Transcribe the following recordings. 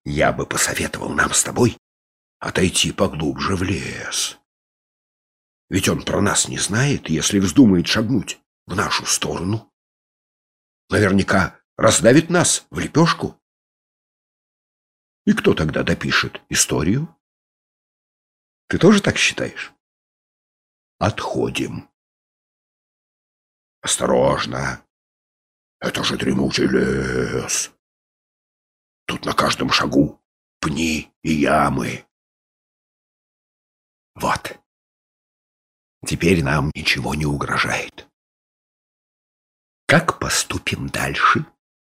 Я бы посоветовал нам с тобой отойти поглубже в лес. Ведь он про нас не знает, если вздумает шагнуть в нашу сторону. Наверняка раздавит нас в лепешку. И кто тогда допишет историю? Ты тоже так считаешь? Отходим. Осторожно. Это же дремучий лес. Тут на каждом шагу пни и ямы. Вот. Теперь нам ничего не угрожает. Как поступим дальше?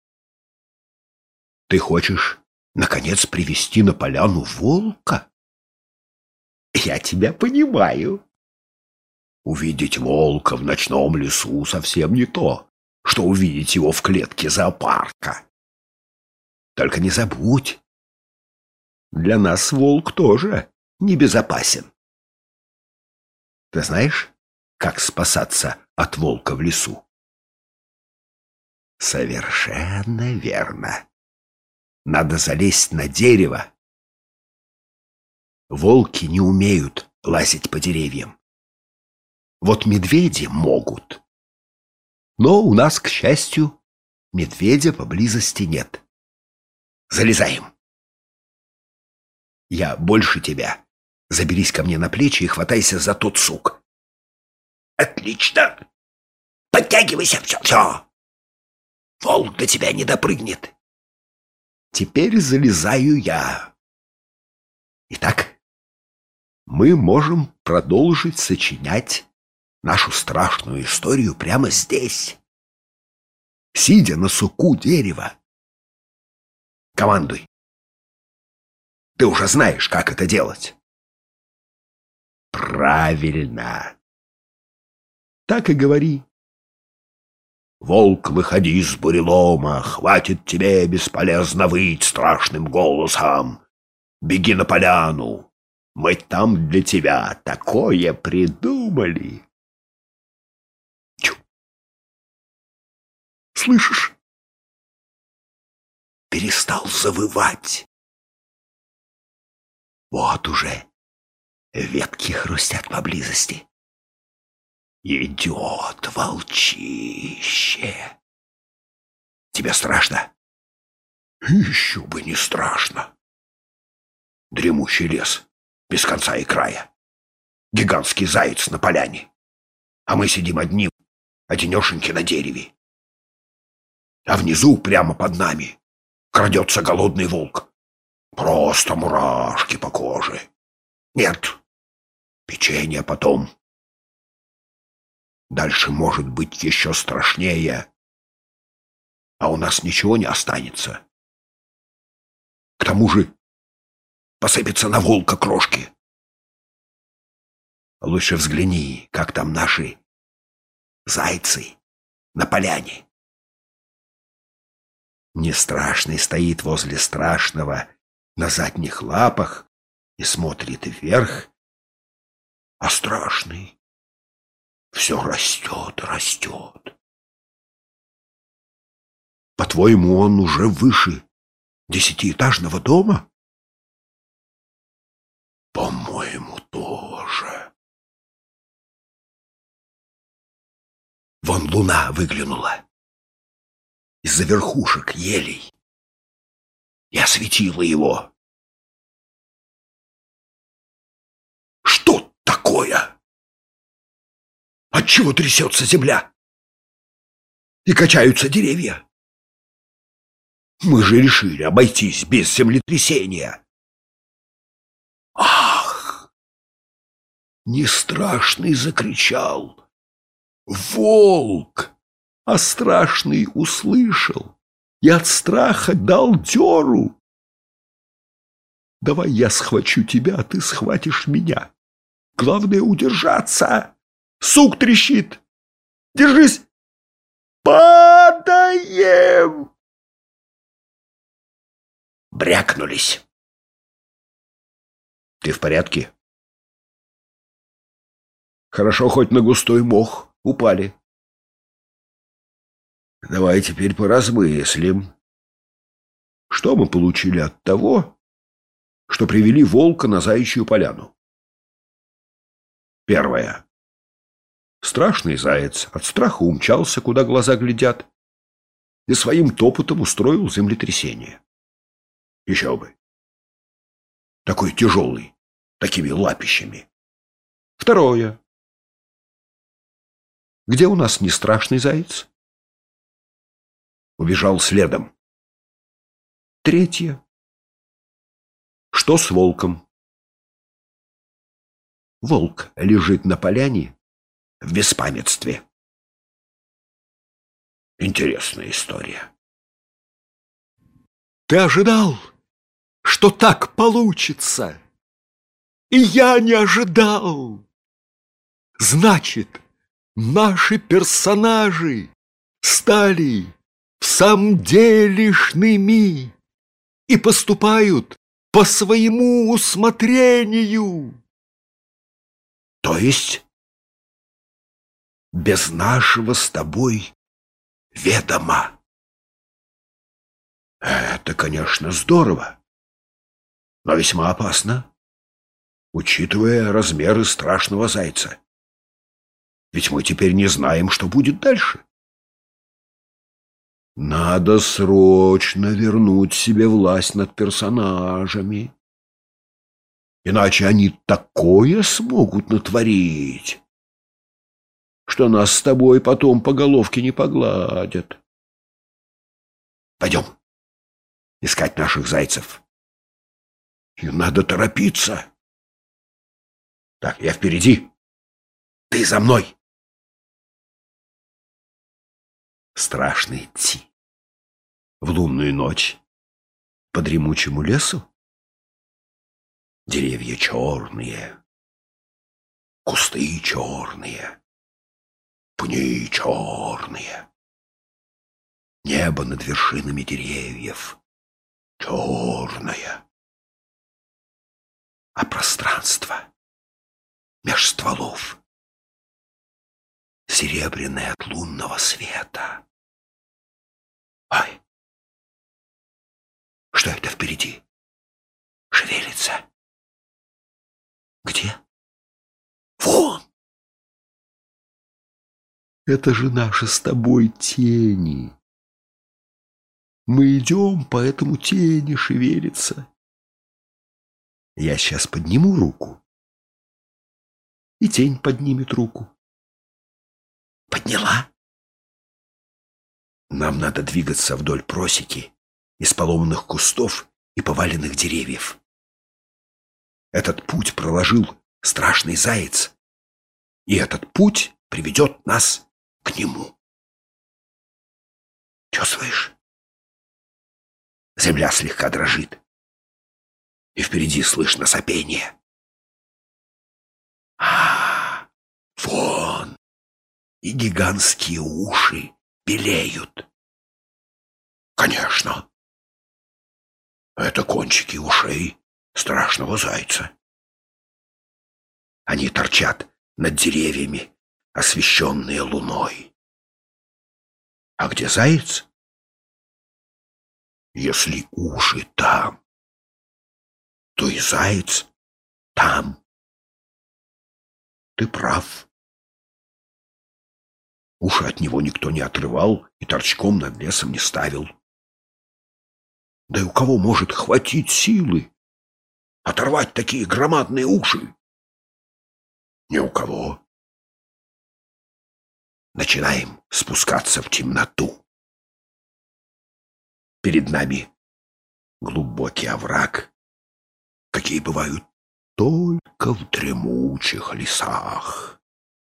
Ты хочешь, наконец, привести на поляну волка? Я тебя понимаю. Увидеть волка в ночном лесу совсем не то, что увидеть его в клетке зоопарка. Только не забудь, для нас волк тоже небезопасен. Ты знаешь, как спасаться от волка в лесу? Совершенно верно. Надо залезть на дерево. Волки не умеют лазить по деревьям. Вот медведи могут. Но у нас, к счастью, медведя поблизости нет. Залезаем. Я больше тебя. Заберись ко мне на плечи и хватайся за тот сук. Отлично. Подтягивайся, все. Волк до тебя не допрыгнет. Теперь залезаю я. Итак, мы можем продолжить сочинять нашу страшную историю прямо здесь, сидя на суку дерева. Командуй. Ты уже знаешь, как это делать. Правильно. Так и говори. Волк, выходи из бурелома, хватит тебе бесполезно выть страшным голосом. Беги на поляну, мы там для тебя такое придумали. Чу. Слышишь? Перестал завывать. Вот уже ветки хрустят поблизости. Идет волчище. Тебе страшно? Еще бы не страшно. Дремучий лес, без конца и края. Гигантский заяц на поляне. А мы сидим одни, одинешеньки на дереве. А внизу, прямо под нами, крадется голодный волк. Просто мурашки по коже. Нет, печенье потом. Дальше может быть еще страшнее. А у нас ничего не останется. К тому же посыпется на волка крошки. Лучше взгляни, как там наши зайцы на поляне. Нестрашный стоит возле страшного на задних лапах и смотрит вверх, а страшный все растет, растет. По-твоему, он уже выше 10-этажного дома? По-моему, тоже. Вон луна выглянула из-за верхушек елей и осветила его. Что такое? Отчего трясется земля и качаются деревья? Мы же решили обойтись без землетрясения. Ах! Нестрашный закричал. Волк! А страшный услышал и от страха дал дёру. Давай я схвачу тебя, а ты схватишь меня. Главное удержаться. Сук трещит. Держись. Падаем. Брякнулись. Ты в порядке? Хорошо, хоть на густой мох упали. Давай теперь поразмыслим. Что мы получили от того, что привели волка на Заячью поляну? Первое. Страшный заяц от страха умчался, куда глаза глядят, и своим топотом устроил землетрясение. Еще бы. Такой тяжелый, такими лапищами. Второе. Где у нас не страшный заяц? Убежал следом. Третье. Что с волком? Волк лежит на поляне в беспамятстве. Интересная история. Ты ожидал, что так получится? И я не ожидал. Значит, наши персонажи стали в самом делешными и поступают по своему усмотрению. То есть без нашего с тобой ведома. Это, конечно, здорово, но весьма опасно, учитывая размеры страшного зайца. Ведь мы теперь не знаем, что будет дальше. Надо срочно вернуть себе власть над персонажами. Иначе они такое смогут натворить, что нас с тобой потом по головке не погладят. Пойдем искать наших зайцев. И надо торопиться. Так, я впереди. Ты за мной. Страшно идти в лунную ночь по дремучему лесу. Деревья черные, кусты черные, пни черные, небо над вершинами деревьев черное, а пространство меж стволов серебряное от лунного света. Ой, что это впереди? Шевелится. Где? Вон! Это же наши с тобой тени. Мы идем, поэтому тени шевелятся. Я сейчас подниму руку, и тень поднимет руку. Подняла. Нам надо двигаться вдоль просеки из поломанных кустов и поваленных деревьев. Этот путь проложил страшный заяц, и этот путь приведет нас к нему. Чувствуешь? Земля слегка дрожит, и впереди слышно сопение. Вон! И гигантские уши белеют. Конечно, это кончики ушей страшного зайца. Они торчат над деревьями, освещенные луной. А где заяц? Если уши там, то и заяц там. Ты прав. Уши от него никто не отрывал и торчком над лесом не ставил. Да и у кого может хватить силы оторвать такие громадные уши? Ни у кого. Начинаем спускаться в темноту. Перед нами глубокий овраг, какие бывают только в дремучих лесах.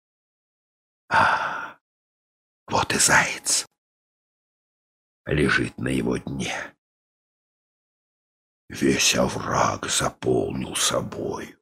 Вот и заяц лежит на его дне. Весь овраг заполнил собой.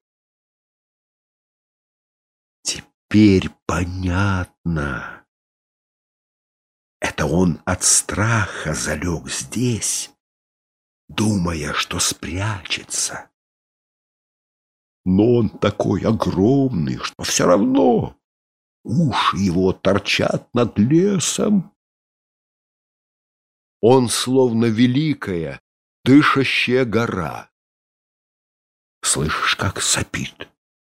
Теперь понятно. Это он от страха залег здесь, думая, что спрячется. Но он такой огромный, что все равно уши его торчат над лесом. Он словно великая дышащая гора. Слышишь, как сопит?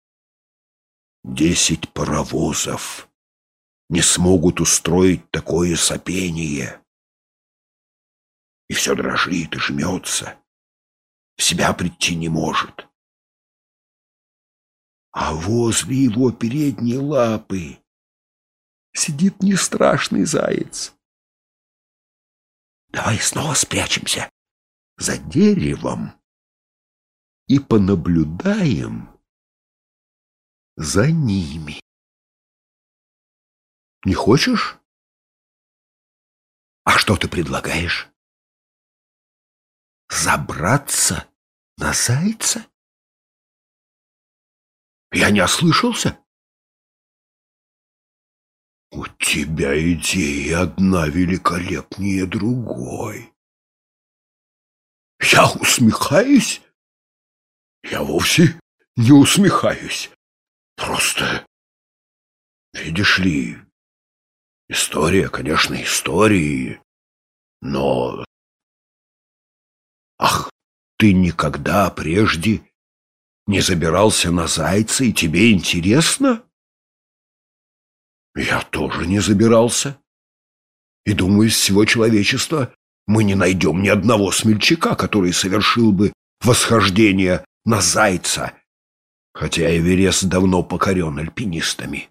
10 паровозов не смогут устроить такое сопение. И все дрожит и жмется, в себя прийти не может. А возле его передней лапы сидит нестрашный заяц. Давай снова спрячемся за деревом и понаблюдаем за ними. Не хочешь? А что ты предлагаешь? Забраться на зайца? Я не ослышался? У тебя идеи одна великолепнее другой. Я усмехаюсь? Я вовсе не усмехаюсь. Просто, видишь ли, история, конечно, истории, но... Ах, ты никогда прежде не забирался на зайца, и тебе интересно? Я тоже не забирался. И думаю, из всего человечества мы не найдем ни одного смельчака, который совершил бы восхождение на зайца, хотя Эверест давно покорен альпинистами.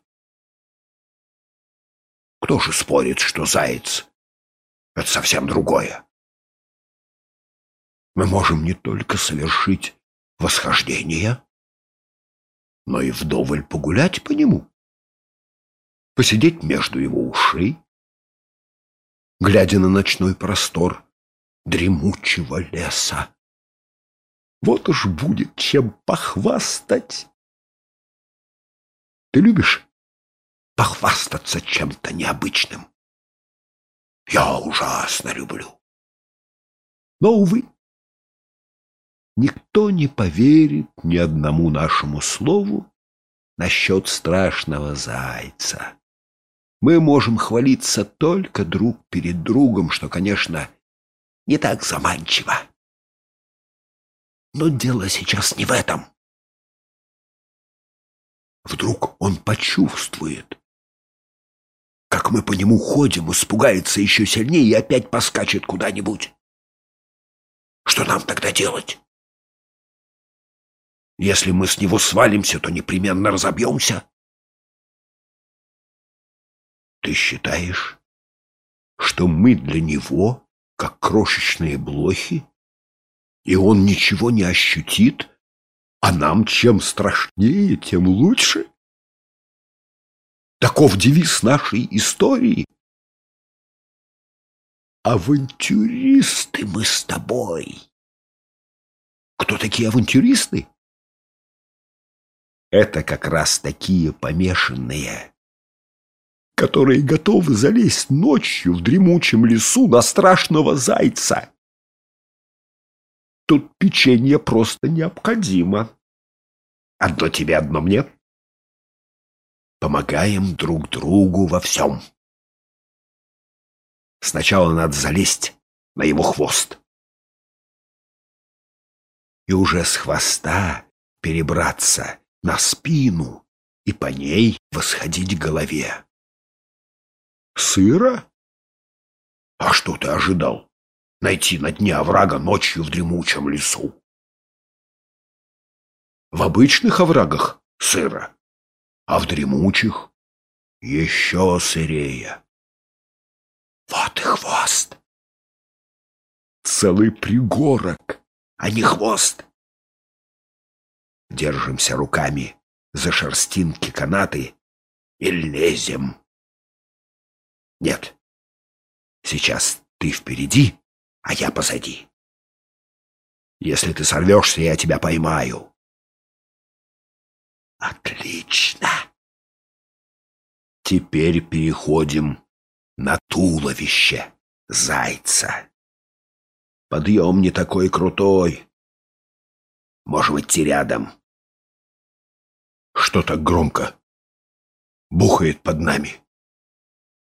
Кто же спорит, что заяц — это совсем другое? Мы можем не только совершить восхождение, но и вдоволь погулять по нему, посидеть между его ушей, глядя на ночной простор дремучего леса. Вот уж будет чем похвастать. Ты любишь похвастаться чем-то необычным? Я ужасно люблю. Но, увы, никто не поверит ни одному нашему слову насчет страшного зайца. Мы можем хвалиться только друг перед другом, что, конечно, не так заманчиво. Но дело сейчас не в этом. Вдруг он почувствует, как мы по нему ходим, испугается еще сильнее и опять поскачет куда-нибудь. Что нам тогда делать? Если мы с него свалимся, то непременно разобьемся. Ты считаешь, что мы для него, как крошечные блохи, и он ничего не ощутит, а нам чем страшнее, тем лучше? Таков девиз нашей истории. Авантюристы мы с тобой. Кто такие авантюристы? Это как раз такие помешанные, которые готовы залезть ночью в дремучем лесу на страшного зайца. Тут печенье просто необходимо. Одно тебе, одно мне. Помогаем друг другу во всем. Сначала надо залезть на его хвост. И уже с хвоста перебраться на спину и по ней восходить к голове. Сыро? А что ты ожидал? Найти на дне оврага ночью в дремучем лесу? В обычных оврагах сыро, а в дремучих еще сырее. Вот и хвост. Целый пригорок, а не хвост. Держимся руками за шерстинки канаты и лезем. Нет, сейчас ты впереди, а я позади. Если ты сорвешься, я тебя поймаю. Отлично. Теперь переходим на туловище зайца. Подъем не такой крутой. Можем идти рядом. Что так громко бухает под нами?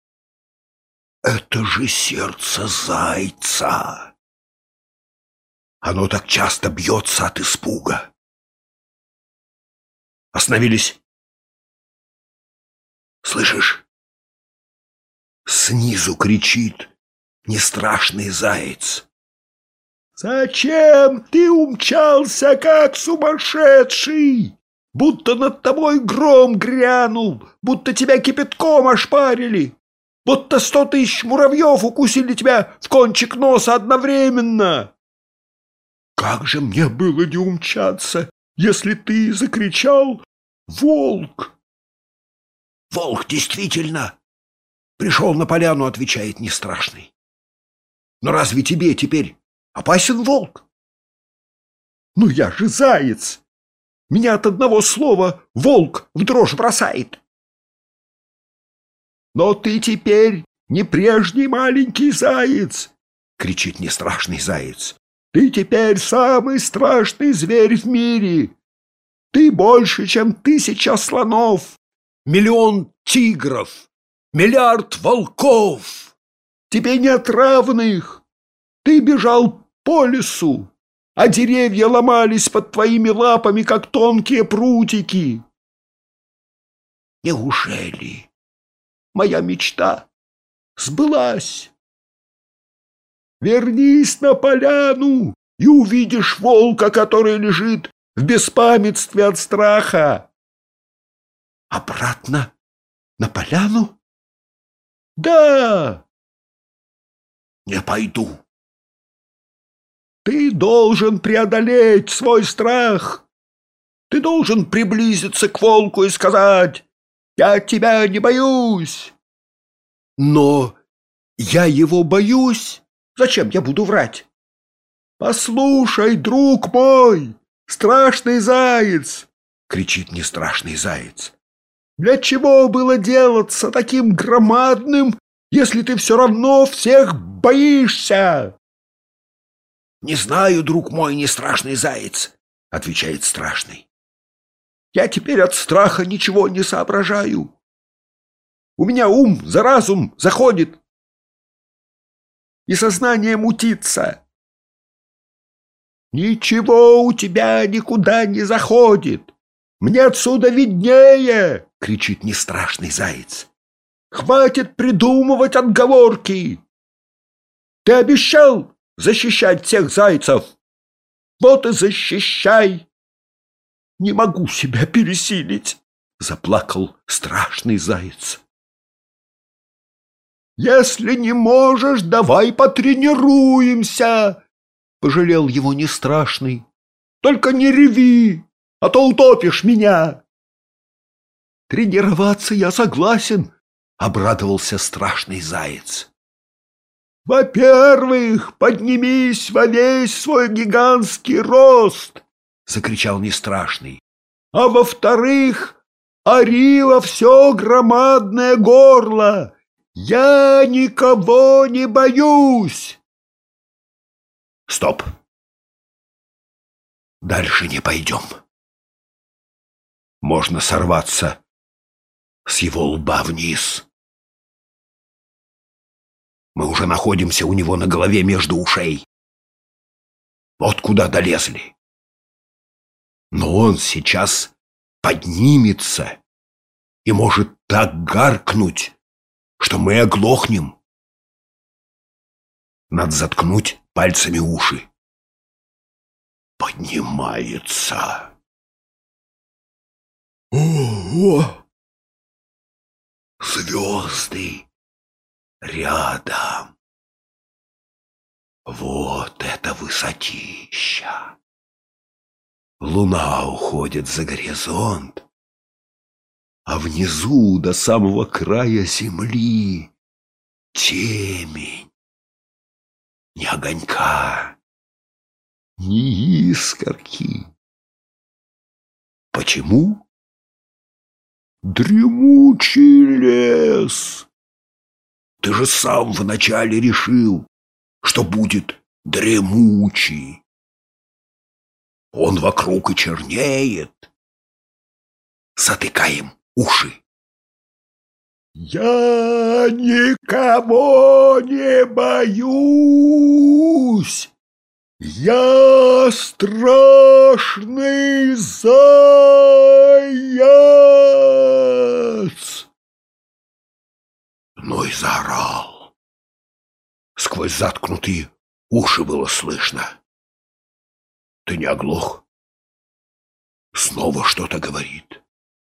Это же сердце зайца. Оно так часто бьется от испуга. Остановились. Слышишь? Снизу кричит нестрашный заяц. «Зачем ты умчался, как сумасшедший? Будто над тобой гром грянул, будто тебя кипятком ошпарили, будто 100 000 муравьев укусили тебя в кончик носа одновременно. Как же мне было не умчаться, если ты закричал «Волк!» «Волк действительно пришел на поляну», — отвечает нестрашный. «Но разве тебе теперь опасен волк?» «Ну я же заяц! Меня от одного слова волк в дрожь бросает!» «Но ты теперь не прежний маленький заяц!» — кричит нестрашный заяц. «Ты теперь самый страшный зверь в мире! Ты больше, чем 1000 слонов, 1 000 000 тигров, 1 миллиард волков! Тебе нет равных! Ты бежал по лесу, а деревья ломались под твоими лапами, как тонкие прутики. Неужели моя мечта сбылась? Вернись на поляну и увидишь волка, который лежит в беспамятстве от страха». «Обратно на поляну?» «Да». «Не пойду». «Ты должен преодолеть свой страх. Ты должен приблизиться к волку и сказать: «Я тебя не боюсь». «Но я его боюсь. Зачем я буду врать?» «Послушай, друг мой, страшный заяц!» — кричит нестрашный заяц. «Для чего было делаться таким громадным, если ты все равно всех боишься?» «Не знаю, друг мой, нестрашный заяц», — отвечает страшный. «Я теперь от страха ничего не соображаю. У меня ум за разум заходит, и сознание мутится». «Ничего у тебя никуда не заходит. Мне отсюда виднее!» — кричит нестрашный заяц. «Хватит придумывать отговорки! Ты обещал защищать всех зайцев. Вот и защищай!» «Не могу себя пересилить!» — заплакал страшный заяц. «Если не можешь, давай потренируемся!» — пожалел его нестрашный. «Только не реви, а то утопишь меня!» «Тренироваться я согласен!» — обрадовался страшный заяц. «Во-первых, поднимись во весь свой гигантский рост!» — закричал нестрашный. «А во-вторых, ори во все громадное горло! Я никого не боюсь!» «Стоп! Дальше не пойдем. Можно сорваться с его лба вниз. Мы уже находимся у него на голове между ушей. Вот куда долезли. Но он сейчас поднимется и может так гаркнуть, что мы оглохнем. Надо заткнуть пальцами уши. Поднимается. Ого! Звезды рядом. Вот это высотища! Луна уходит за горизонт, а внизу до самого края земли темень. Ни огонька, ни искорки. Почему? Дремучий лес. Ты же сам вначале решил, что будет дремучий. Он вокруг и чернеет. Затыкаем уши. «Я никого не боюсь!» Я страшный заяц! Ну и заорал. Сквозь заткнутые уши было слышно. Ты не оглох? Снова что-то говорит.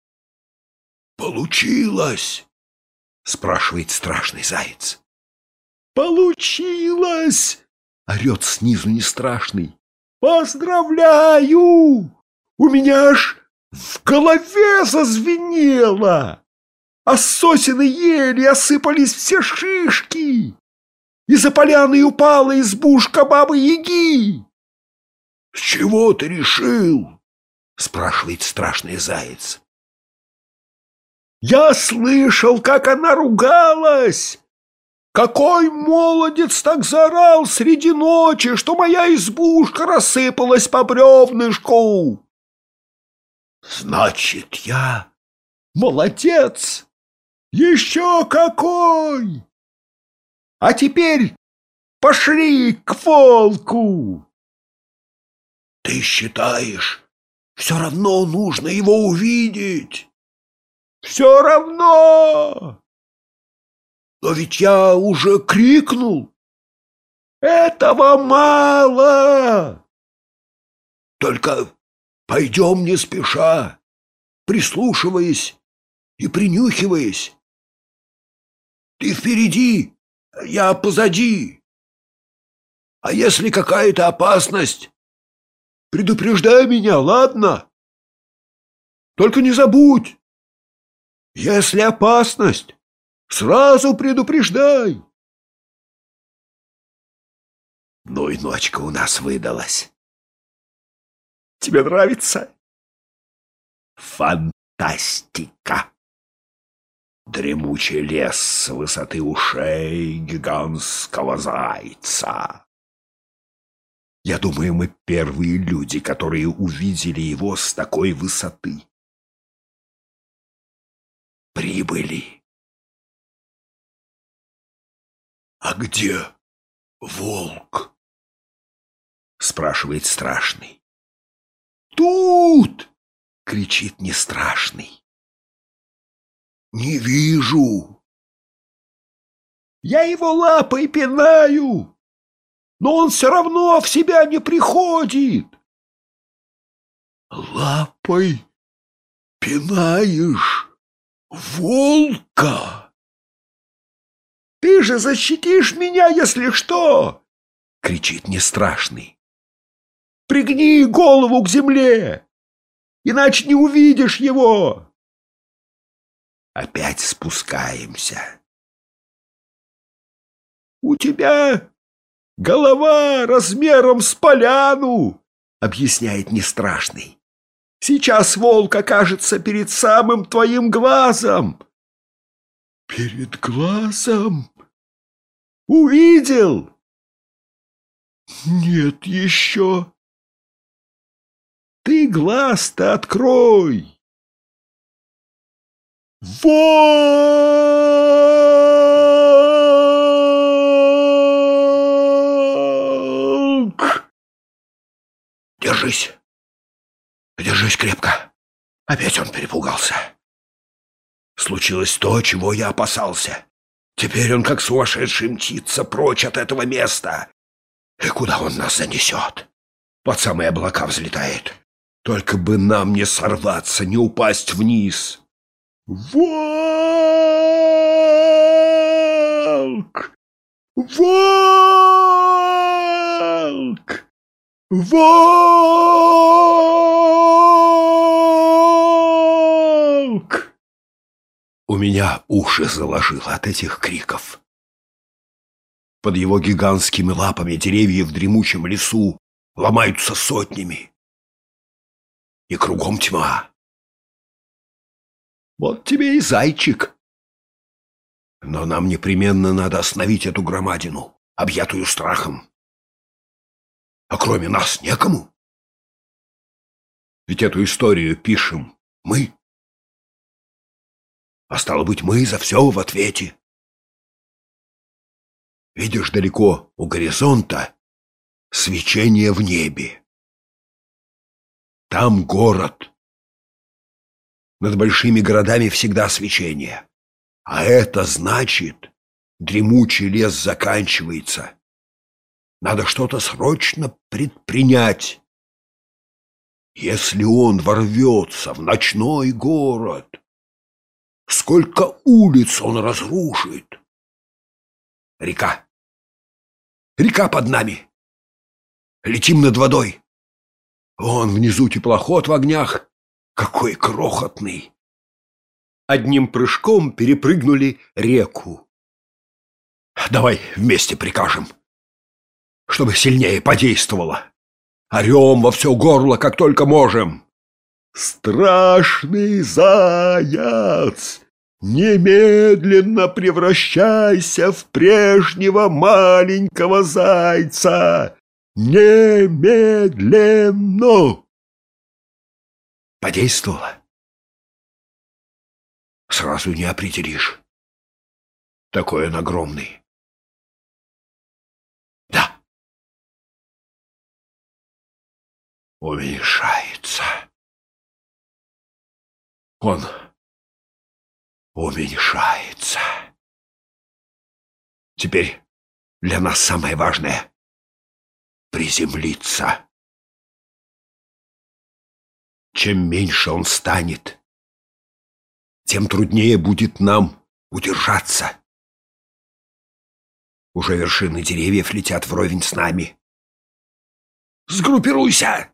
Получилось! Спрашивает страшный заяц. Получилось! Орет снизу нестрашный. Поздравляю! У меня аж в голове зазвенело, а с сосен и ели осыпались все шишки, и за поляной упала избушка бабы-яги. — С чего ты решил? — спрашивает страшный заяц. — Я слышал, как она ругалась. Какой молодец так заорал среди ночи, что моя избушка рассыпалась по бревнышку. Значит, я молодец. Еще какой! А теперь пошли к волку. Ты считаешь, все равно нужно его увидеть? Все равно! Но ведь я уже крикнул. Этого мало. Только пойдем не спеша, прислушиваясь и принюхиваясь. Ты впереди, я позади. А если какая-то опасность, предупреждай меня, ладно? Только не забудь, если опасность, сразу предупреждай. Ну и ночка у нас выдалась. Тебе нравится? Фантастика. Дремучий лес с высоты ушей гигантского зайца. Я думаю, мы первые люди, которые увидели его с такой высоты. Прибыли. А где волк? Спрашивает страшный. Тут! Кричит нестрашный. Не вижу. Я его лапой пинаю, но он все равно в себя не приходит. Лапой пинаешь волка? Ты же защитишь меня, если что! Кричит нестрашный. Пригни голову к земле, иначе не увидишь его. Опять спускаемся. У тебя голова размером с поляну, объясняет нестрашный. Сейчас волк окажется перед самым твоим глазом. Перед глазом? Увидел? Нет еще. Ты глаз-то открой. Волк! Держись. Держись крепко. Опять он перепугался. Случилось то, чего я опасался. Теперь он как сумасшедший мчится прочь от этого места. И куда он нас занесет? Под самые облака взлетает. Только бы нам не сорваться, не упасть вниз. Волк! Волк! Волк! У меня уши заложило от этих криков. Под его гигантскими лапами деревья в дремучем лесу ломаются сотнями. И кругом тьма. Вот тебе и зайчик. Но нам непременно надо остановить эту громадину, объятую страхом. А кроме нас некому. Ведь эту историю пишем мы. А стало быть, мы за все в ответе. Видишь, далеко у горизонта свечение в небе. Там город. Над большими городами всегда свечение. А это значит, дремучий лес заканчивается. Надо что-то срочно предпринять. Если он ворвется в ночной город, сколько улиц он разрушит. Река. Река под нами. Летим над водой. Вон внизу теплоход в огнях. Какой крохотный. Одним прыжком перепрыгнули реку. Давай вместе прикажем, чтобы сильнее подействовало. Орем во все горло, как только можем. Страшный заяц, немедленно превращайся в прежнего маленького зайца. Немедленно! Подействовало. Сразу не определишь. Такой он огромный. Да. Уменьшается. Он уменьшается. Теперь для нас самое важное — приземлиться. Чем меньше он станет, тем труднее будет нам удержаться. Уже вершины деревьев летят вровень с нами. Сгруппируйся!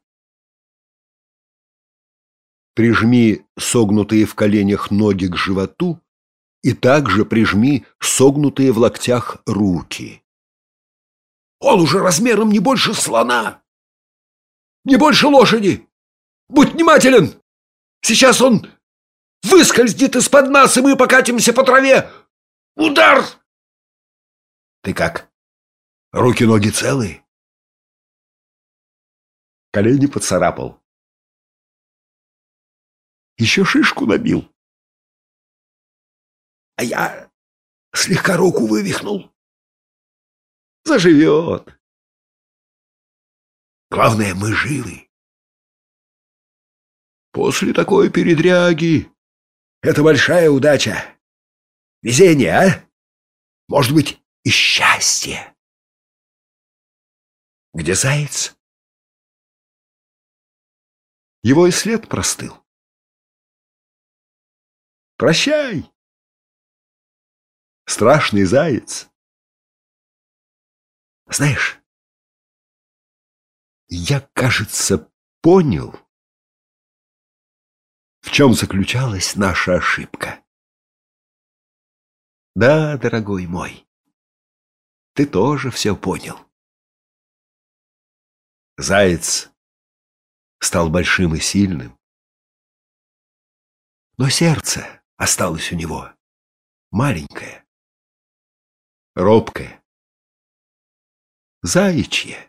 Прижми согнутые в коленях ноги к животу и также прижми согнутые в локтях руки. Он уже размером не больше слона, не больше лошади. Будь внимателен! Сейчас он выскользнет из-под нас, и мы покатимся по траве. Удар! Ты как? Руки-ноги целые? Колени поцарапал. Еще шишку набил. А я слегка руку вывихнул. Заживет. Главное, мы живы. После такой передряги это большая удача. Везение, а? Может быть, и счастье. Где заяц? Его и след простыл. Прощай, страшный заяц. Знаешь, я, кажется, понял, в чем заключалась наша ошибка. Да, дорогой мой, ты тоже все понял. Заяц стал большим и сильным, но сердце осталось у него маленькое, робкое, заячье.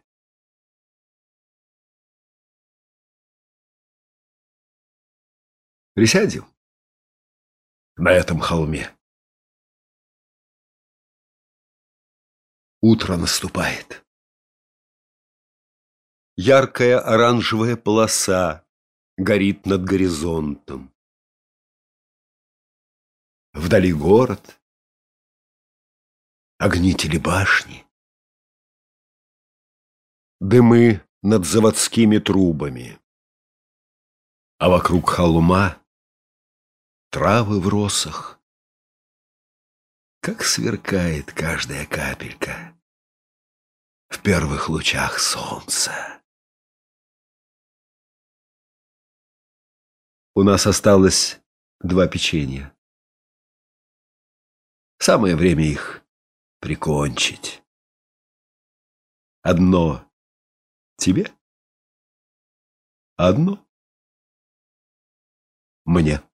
Присядем на этом холме. Утро наступает. Яркая оранжевая полоса горит над горизонтом. Вдали город, огни телебашни, дымы над заводскими трубами, а вокруг холма травы в росах. Как сверкает каждая капелька в первых лучах солнца. У нас осталось 2 печенья. Самое время их прикончить. Одно тебе, одно мне.